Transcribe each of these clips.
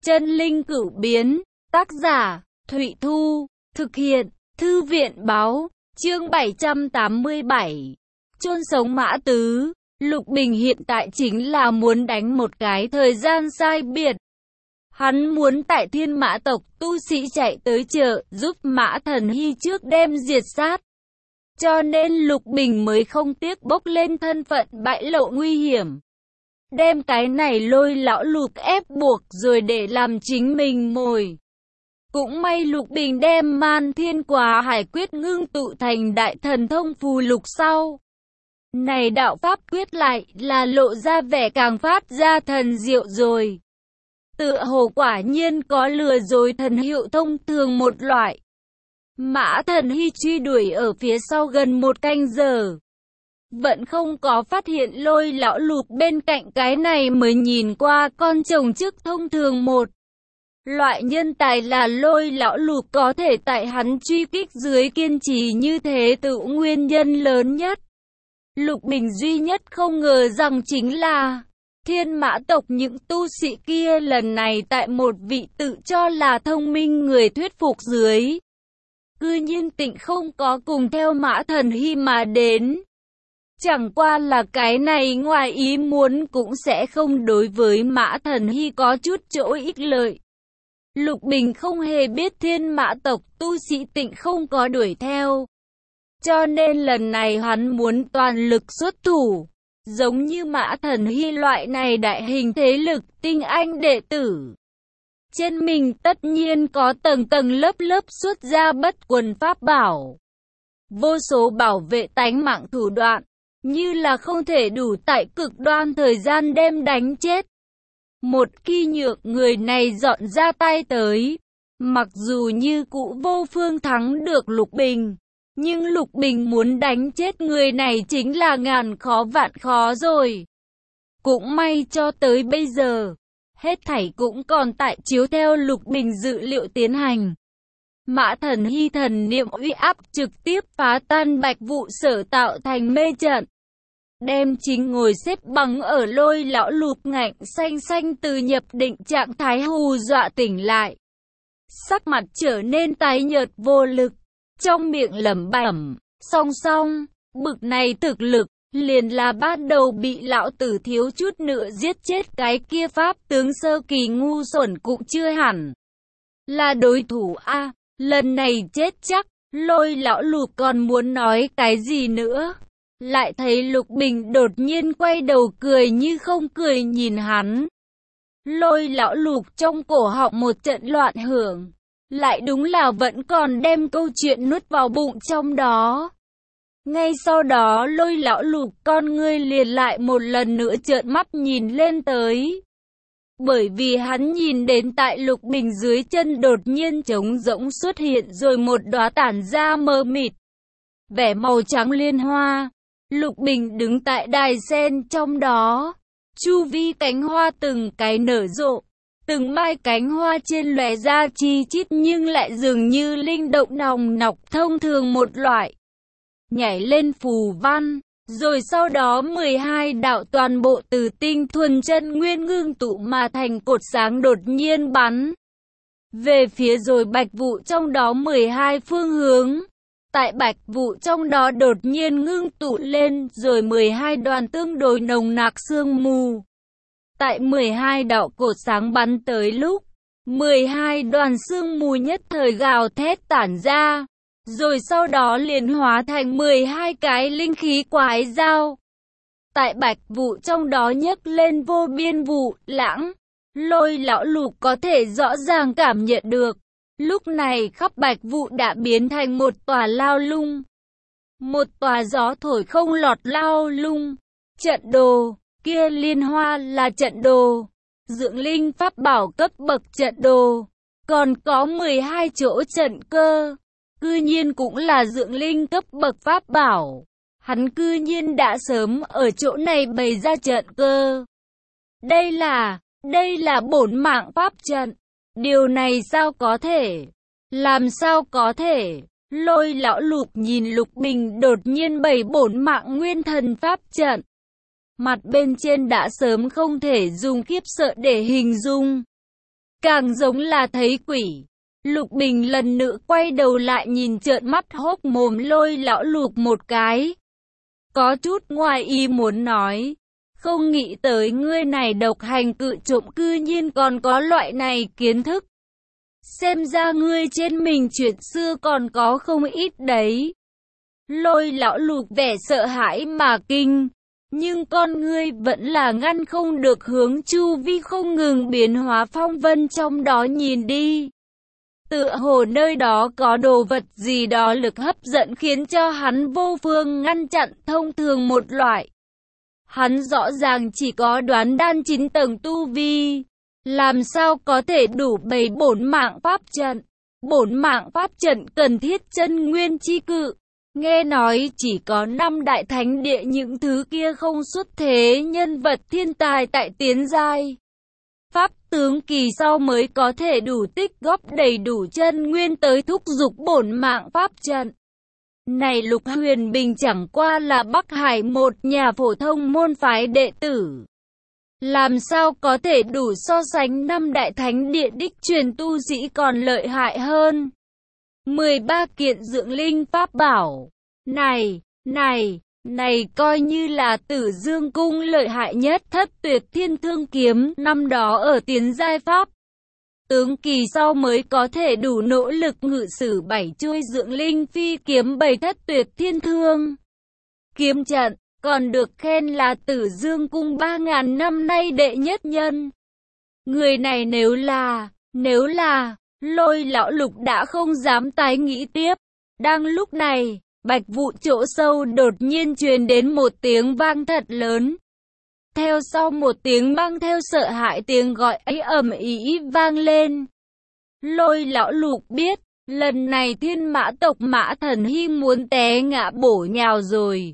Chân linh cửu biến, tác giả, Thụy Thu, thực hiện, Thư viện báo, chương 787. Chôn sống Mã Tứ, Lục Bình hiện tại chính là muốn đánh một cái thời gian sai biệt. Hắn muốn tại Thiên Mã tộc tu sĩ chạy tới chợ, giúp Mã Thần Hy trước đem diệt sát. Cho nên Lục Bình mới không tiếc bốc lên thân phận bại lộ nguy hiểm. Đem cái này lôi lão Lục ép buộc rồi để làm chính mình mồi. Cũng may Lục Bình đem Man Thiên Quá Hải Quyết ngưng tụ thành đại thần thông phù lục sau. Này đạo pháp quyết lại là lộ ra vẻ càng phát ra thần diệu rồi. Tựa hồ quả nhiên có lừa dối thần hiệu thông thường một loại. Mã Thần Hy truy đuổi ở phía sau gần một canh giờ. Vẫn không có phát hiện lôi lão Lục bên cạnh cái này mới nhìn qua con chồng chức thông thường một. Loại nhân tài là lôi lão Lục có thể tại hắn truy kích dưới kiên trì như thế tự nguyên nhân lớn nhất. Lục Bình duy nhất không ngờ rằng chính là Thiên Mã tộc những tu sĩ kia lần này tại một vị tự cho là thông minh người thuyết phục dưới. Cư nhiên Tịnh không có cùng theo Mã Thần Hy mà đến. Chẳng qua là cái này ngoài ý muốn cũng sẽ không đối với Mã Thần Hy có chút chỗ ích lợi. Lục Bình không hề biết Thiên Mã tộc tu sĩ Tịnh không có đuổi theo. Cho nên lần này hắn muốn toàn lực xuất thủ. Giống như Mã Thần Hy loại này đại hình thế lực tinh anh đệ tử. Trên mình tất nhiên có tầng tầng lớp lớp xuất ra bất quần pháp bảo. Vô số bảo vệ tánh mạng thủ đoạn. Như là không thể đủ tại cực đoan thời gian đem đánh chết. Một khi nhược người này dọn ra tay tới. Mặc dù như cũ vô phương thắng được Lục Bình. Nhưng Lục Bình muốn đánh chết người này chính là ngàn khó vạn khó rồi. Cũng may cho tới bây giờ. Hết thảy cũng còn tại chiếu theo Lục Bình dự liệu tiến hành. Mã Thần Hy thần niệm uy áp trực tiếp phá tan Bạch Vụ sở tạo thành mê trận. Đem chính ngồi xếp bằng ở lôi lão Lục ngạnh xanh xanh từ nhập định trạng thái hù dọa tỉnh lại. Sắc mặt trở nên tái nhợt vô lực. Trong miệng lẩm bẩm, song song, bực này thực lực, liền là ban đầu bị lão tử thiếu chút nữa giết chết cái kia pháp tướng sơ kỳ ngu xuẩn cũng chưa hẳn là đối thủ a. Lần này chết chắc. Lôi lão Lục còn muốn nói cái gì nữa, lại thấy Lục Bình đột nhiên quay đầu cười như không cười nhìn hắn. Lôi lão Lục trong cổ họng một trận loạn hưởng. Lại đúng là vẫn còn đem câu chuyện nuốt vào bụng trong đó. Ngay sau đó lôi lão Lục con ngươi liền lại một lần nữa trợn mắt nhìn lên tới. Bởi vì hắn nhìn đến tại Lục Bình dưới chân đột nhiên trống rỗng xuất hiện rồi một đóa tản ra mờ mịt. Vẻ màu trắng liên hoa. Lục Bình đứng tại đài sen trong đó. Chu vi cánh hoa từng cái nở rộ. Từng mai cánh hoa trên lóe ra chi chít nhưng lại dường như linh động nòng nọc thông thường một loại. Nhảy lên phù văn, rồi sau đó 12 đạo toàn bộ từ tinh thuần chân nguyên ngưng tụ mà thành cột sáng đột nhiên bắn về phía rồi Bạch Vụ trong đó 12 phương hướng. Tại Bạch Vụ trong đó đột nhiên ngưng tụ lên rồi 12 đoàn tương đối nồng nặc sương mù. Tại 12 đạo cột sáng bắn tới lúc, 12 đoàn sương mù nhất thời gào thét tản ra, rồi sau đó liền hóa thành 12 cái linh khí quái dao. Tại Bạch Vụ trong đó nhấc lên vô biên vụ lãng, lôi lão Lục có thể rõ ràng cảm nhận được. Lúc này khắp Bạch Vụ đã biến thành một tòa lao lung. Một tòa gió thổi không lọt lao lung. Trận đồ. Kia liên hoa là trận đồ, dưỡng linh pháp bảo cấp bậc trận đồ, còn có 12 chỗ trận cơ, cư nhiên cũng là dưỡng linh cấp bậc pháp bảo. Hắn cư nhiên đã sớm ở chỗ này bày ra trận cơ. Đây là bổn mạng pháp trận. Điều này sao có thể? Làm sao có thể? Lôi lão Lục nhìn Lục Bình đột nhiên bày bổn mạng nguyên thần pháp trận. Mặt bên trên đã sớm không thể dùng khiếp sợ để hình dung. càng giống là thấy quỷ. Lục Bình lần nữa quay đầu lại nhìn trợn mắt hốc mồm Lôi lão Lục một cái. Có chút ngoài ý muốn nói, không nghĩ tới ngươi này độc hành cự trộm cư nhiên còn có loại này kiến thức. Xem ra ngươi trên mình chuyện xưa còn có không ít đấy. Lôi lão Lục vẻ sợ hãi mà kinh, nhưng con ngươi vẫn là ngăn không được hướng chu vi không ngừng biến hóa phong vân trong đó nhìn đi. Tựa hồ nơi đó có đồ vật gì đó lực hấp dẫn khiến cho hắn vô phương ngăn chặn thông thường một loại. Hắn rõ ràng chỉ có đoán đan 9 tầng tu vi, làm sao có thể đủ bày bổn mạng pháp trận. Bổn mạng pháp trận cần thiết chân nguyên chi cự. Nghe nói chỉ có 5 đại thánh địa những thứ kia không xuất thế nhân vật thiên tài tại tiến giai. Pháp tướng kỳ sau mới có thể đủ tích góp đầy đủ chân nguyên tới thúc giục bổn mạng pháp trận. Này Lục Huyền Bình chẳng qua là Bắc Hải một nhà phổ thông môn phái đệ tử. Làm sao có thể đủ so sánh 5 đại thánh địa đích truyền tu sĩ còn lợi hại hơn. 13 kiện dưỡng linh pháp bảo. Này coi như là Tử Dương cung lợi hại nhất Thất Tuyệt Thiên Thương kiếm năm đó ở tiến giai pháp. Tướng kỳ sau mới có thể đủ nỗ lực ngự sử 7 chuôi dưỡng linh phi kiếm 7 Thất Tuyệt Thiên Thương kiếm trận, còn được khen là Tử Dương cung 3.000 năm nay đệ nhất nhân. Người này nếu là, Lôi lão Lục đã không dám tái nghĩ tiếp. Đang lúc này, Bạch Vụ chỗ sâu đột nhiên truyền đến một tiếng vang thật lớn. Theo sau một tiếng mang theo sợ hãi tiếng gọi ấy ầm ĩ vang lên. Lôi lão Lục biết, lần này Thiên Mã tộc Mã Thần Hy muốn té ngã bổ nhào rồi.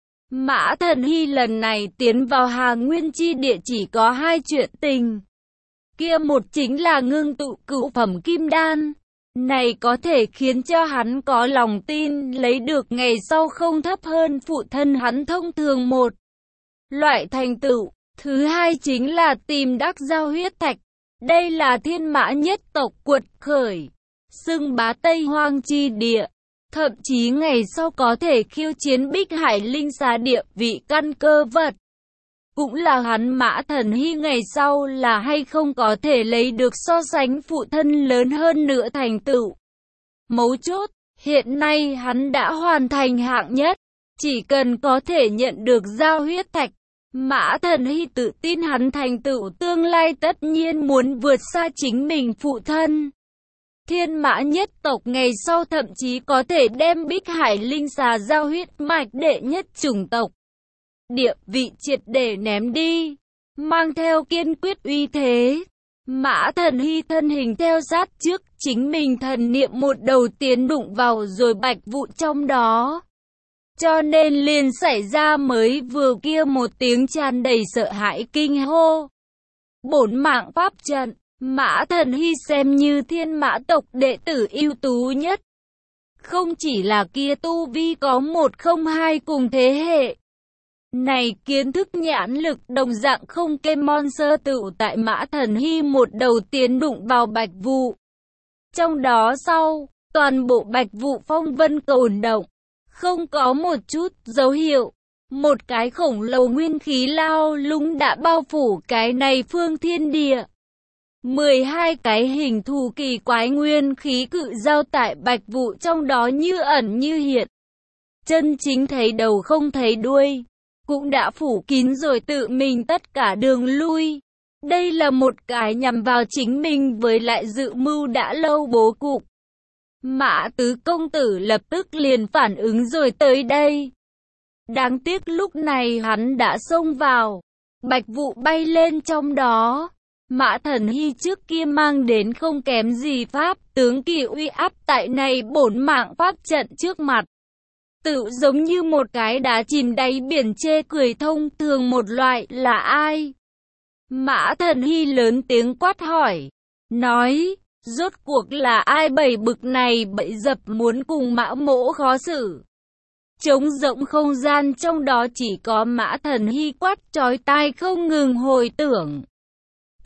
Mã Thần Hy lần này tiến vào Hà Nguyên chi địa chỉ có 2 chuyện tình. Kia một chính là ngưng tụ cửu phẩm kim đan. Này có thể khiến cho hắn có lòng tin lấy được ngày sau không thấp hơn phụ thân hắn thông thường một loại thành tựu. Thứ hai chính là tìm đắc giao huyết thạch. Đây là Thiên Mã nhất tộc quật khởi, xưng bá Tây Hoang chi địa. Thậm chí ngày sau có thể khiêu chiến Bích Hải Linh Xà địa vị căn cơ vật. Cũng là hắn Mã Thần Hy ngày sau là hay không có thể lấy được so sánh phụ thân lớn hơn nữa thành tựu. Mấu chốt, hiện nay hắn đã hoàn thành hạng nhất. Chỉ cần có thể nhận được giao huyết thạch, Mã Thần Hy tự tin hắn thành tựu tương lai tất nhiên muốn vượt xa chính mình phụ thân. Thiên Mã nhất tộc ngày sau thậm chí có thể đem Bích Hải Linh Xà giao huyết mạch đệ nhất chủng tộc địa vị triệt để ném đi, mang theo kiên quyết uy thế. Mã Thần Hy thân hình theo sát trước chính mình thần niệm một đầu tiến đụng vào rồi Bạch Vụ trong đó. Cho nên liền xảy ra mới vừa kia một tiếng tràn đầy sợ hãi kinh hô. Bổn mạng pháp trận, Mã Thần Hy xem như Thiên Mã tộc đệ tử ưu tú nhất. Không chỉ là kia tu vi có 102 cùng thế hệ. Này kiến thức nhãn lực đồng dạng không kém monster tựu tại Mã Thần Hy một đầu tiến đụng vào Bạch Vụ. Trong đó sau, toàn bộ Bạch Vụ phong vân cồn động, không có một chút dấu hiệu. Một cái khổng lồ nguyên khí lao lung đã bao phủ cái này phương thiên địa. 12 cái hình thù kỳ quái nguyên khí cự giao tại Bạch Vụ trong đó như ẩn như hiện. Chân chính thấy đầu không thấy đuôi, cũng đã phủ kín rồi tự mình tất cả đường lui. Đây là một cái nhằm vào chính mình với lại dự mưu đã lâu bố cục. Mã Tứ công tử lập tức liền phản ứng rồi tới đây. Đáng tiếc lúc này hắn đã xông vào. Bạch Vụ bay lên trong đó. Mã Thần Hy trước kia mang đến không kém gì pháp tướng kỳ uy áp tại này bổn mạng pháp trận trước mặt. Tự giống như một cái đá chìm đáy biển chê cười thông thường một loại là ai? Mã Thần Hy lớn tiếng quát hỏi. Nói, rốt cuộc là ai bày bực này bẫy dập muốn cùng Mã Mỗ khó xử. Trống rỗng không gian trong đó chỉ có Mã Thần Hy quát chói tai không ngừng hồi tưởng.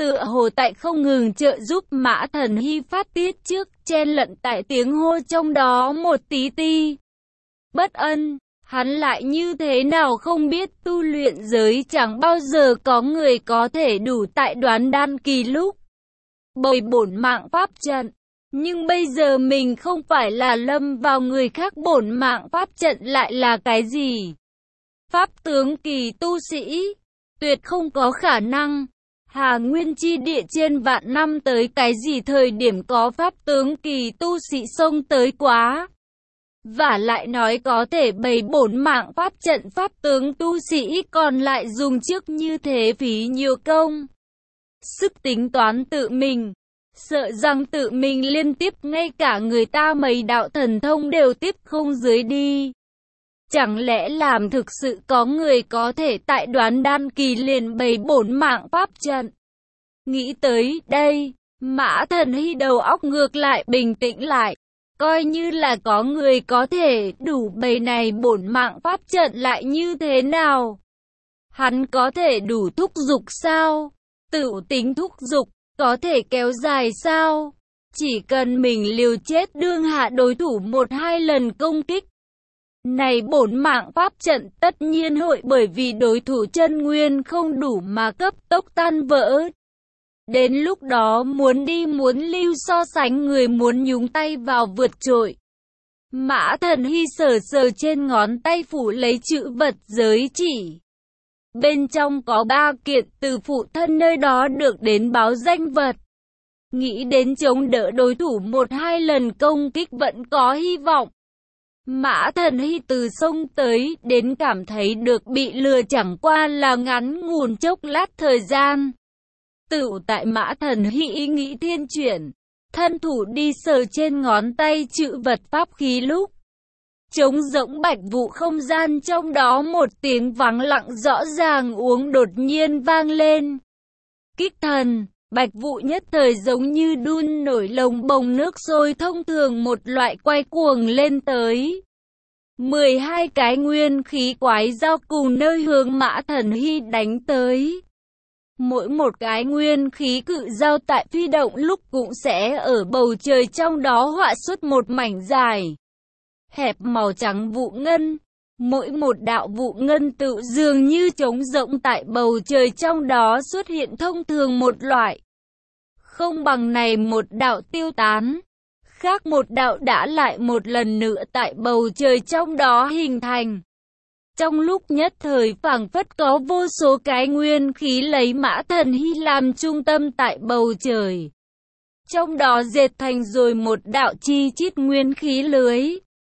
tựa hồ tại không ngừng trợ giúp Mã Thần Hy phát tiết trước, chen lẫn tại tiếng hô trong đó một tí ti bất ân. Hắn lại như thế nào không biết tu luyện giới chẳng bao giờ có người có thể đủ tại đoán đan kỳ lúc bày bổn mạng pháp trận. Nhưng bây giờ mình không phải là lâm vào người khác bổn mạng pháp trận lại là cái gì? Pháp tướng kỳ tu sĩ, tuyệt không có khả năng. Hà Nguyên chi địa trên vạn năm tới cái gì thời điểm có pháp tướng kỳ tu sĩ xông tới quá. Và lại nói có thể bày bổn mạng pháp trận pháp tướng tu sĩ còn lại dùng trước như thế phí nhiều công. Sức tính toán tự mình, sợ rằng tự mình liên tiếp ngay cả người ta mấy đạo thần thông đều tiếp không dưới đi. Chẳng lẽ làm thực sự có người có thể tại đoán đan kỳ liền bày bổn mạng pháp trận? Nghĩ tới đây, Mã Thần Hy đầu óc ngược lại bình tĩnh lại. Coi như là có người có thể đủ bày này bổn mạng pháp trận lại như thế nào? Hắn có thể đủ thúc giục sao? Tự tính thúc giục, có thể kéo dài sao? Chỉ cần mình liều chết đương hạ đối thủ 1-2 lần công kích. Này bổn mạng pháp trận tất nhiên hội bởi vì đối thủ chân nguyên không đủ mà cấp tốc tan vỡ. Đến lúc đó muốn đi muốn lưu so sánh người muốn nhúng tay vào vượt trội. Mã Thần Hy sờ sờ trên ngón tay phủ lấy chữ vật giới chỉ. Bên trong có 3 kiện từ phụ thân nơi đó được đến báo danh vật. Nghĩ đến chống đỡ đối thủ 1-2 lần công kích vẫn có hy vọng. Mã Thần Hy từ sông tới đến cảm thấy được bị lừa chẳng qua là ngắn ngủn chốc lát thời gian. Tự tại Mã Thần Hy ý nghĩ thiên chuyển, thân thủ đi sờ trên ngón tay chữ vật pháp khí lúc trống rỗng bạch vụ không gian trong đó một tiếng vắng lặng rõ ràng uống đột nhiên vang lên. Kích thần, bạch vụ nhất thời giống như đun nổi lồng bồng nước sôi thông thường một loại quay cuồng lên tới. 12 cái nguyên khí quái dao cùng nơi hướng Mã Thần Hy đánh tới. Mỗi một cái nguyên khí cự dao tại phi động lúc cũng sẽ ở bầu trời trong đó họa xuất một mảnh dài hẹp màu trắng vụ ngân. Mỗi một đạo vụ ngân tự dường như trống rỗng tại bầu trời trong đó xuất hiện thông thường một loại. Không bằng này một đạo tiêu tán, khác một đạo đã lại một lần nữa tại bầu trời trong đó hình thành. Trong lúc nhất thời phảng phất có vô số cái nguyên khí lấy Mã Thần Hy làm trung tâm tại bầu trời. Trong đó dệt thành rồi một đạo chi chít nguyên khí lưới.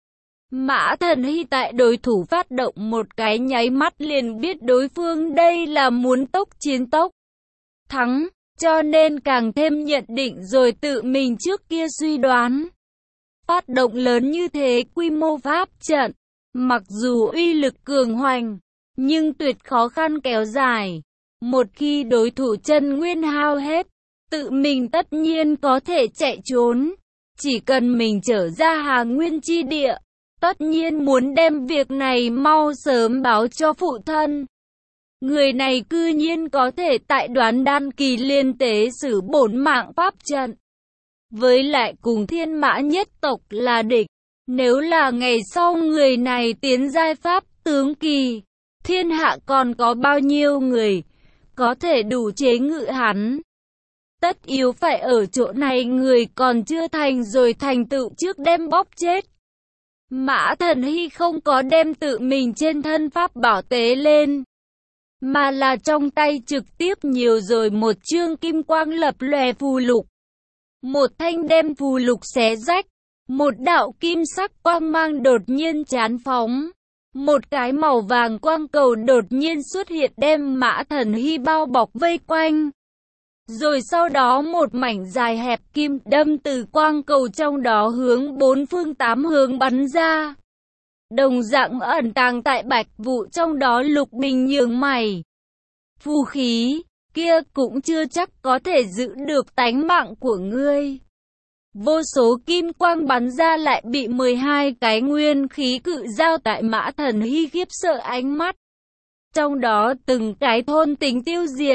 Mã Thần Hy tại đối thủ phát động một cái nháy mắt liền biết đối phương đây là muốn tốc chiến tốc thắng, cho nên càng thêm nhận định rồi tự mình trước kia suy đoán. Phát động lớn như thế quy mô pháp trận, mặc dù uy lực cường hoành, nhưng tuyệt khó khăn kéo dài. Một khi đối thủ chân nguyên hao hết, tự mình tất nhiên có thể chạy trốn. Chỉ cần mình trở ra Hà Nguyên chi địa, tất nhiên muốn đem việc này mau sớm báo cho phụ thân. Người này cư nhiên có thể tại đoán đan kỳ liên tế sử bổn mạng pháp trận. Với lại cùng Thiên Mã nhất tộc là địch. Nếu là ngày sau người này tiến giai pháp tướng kỳ, thiên hạ còn có bao nhiêu người có thể đủ chế ngự hắn. Tất yếu phải ở chỗ này người còn chưa thành rồi thành tựu trước đem bóp chết. Mã Thần Hy không có đem tự mình trên thân pháp bảo tế lên, mà là trong tay trực tiếp nhiều rồi một chương kim quang lập lòe phù lục. Một thanh đem phù lục xé rách, một đạo kim sắc quang mang đột nhiên chán phóng. Một cái màu vàng quang cầu đột nhiên xuất hiện đem Mã Thần Hy bao bọc vây quanh. Rồi sau đó một mảnh dài hẹp kim đâm từ quang cầu trong đó hướng 4 phương 8 hướng bắn ra. Đồng dạng ẩn tàng tại bạch vụ trong đó Lục Bình nhướng mày. Phù khí kia cũng chưa chắc có thể giữ được tánh mạng của ngươi. Vô số kim quang bắn ra lại bị 12 cái nguyên khí cự dao tại Mã Thần Hy khiếp sợ ánh mắt. Trong đó từng cái thôn tính tiêu diệt.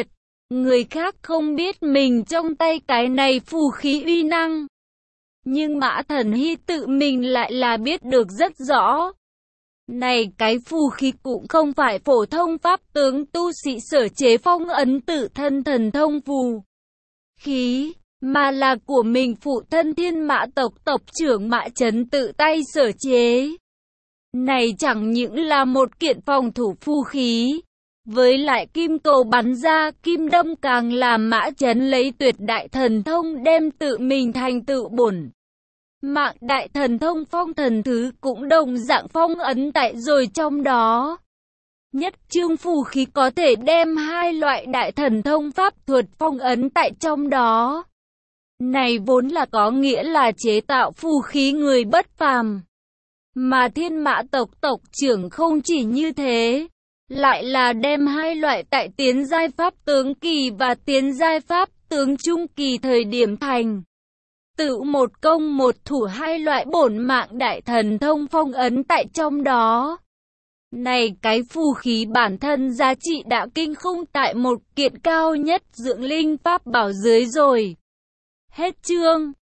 Người khác không biết mình trong tay cái này phù khí uy năng. Nhưng Mã Thần Hy tự mình lại là biết được rất rõ. Này cái phù khí cũng không phải phổ thông pháp tướng tu sĩ sở chế phong ấn tự thân thần thông phù khí, mà là của mình phụ thân Thiên Mã tộc tộc trưởng Mã Chấn tự tay sở chế. Này chẳng những là một kiện phòng thủ phù khí, với lại kim cầu bắn ra kim đâm càng làm Mã Chấn lấy tuyệt đại thần thông đem tự mình thành tựu bổn mạng đại thần thông phong thần thứ cũng đồng dạng phong ấn tại rồi trong đó. Nhất chương phù khí có thể đem hai loại đại thần thông pháp thuật phong ấn tại trong đó. Này vốn là có nghĩa là chế tạo phù khí người bất phàm. Mà Thiên Mã tộc tộc trưởng không chỉ như thế, lại là đem hai loại tại tiến giai pháp tướng kỳ và tiến giai pháp tướng trung kỳ thời điểm thành tự một công một thủ hai loại bổn mạng đại thần thông phong ấn tại trong đó. Này cái phù khí bản thân giá trị đã kinh khủng tại một kiện cao nhất dưỡng linh pháp bảo dưới rồi. Hết chương.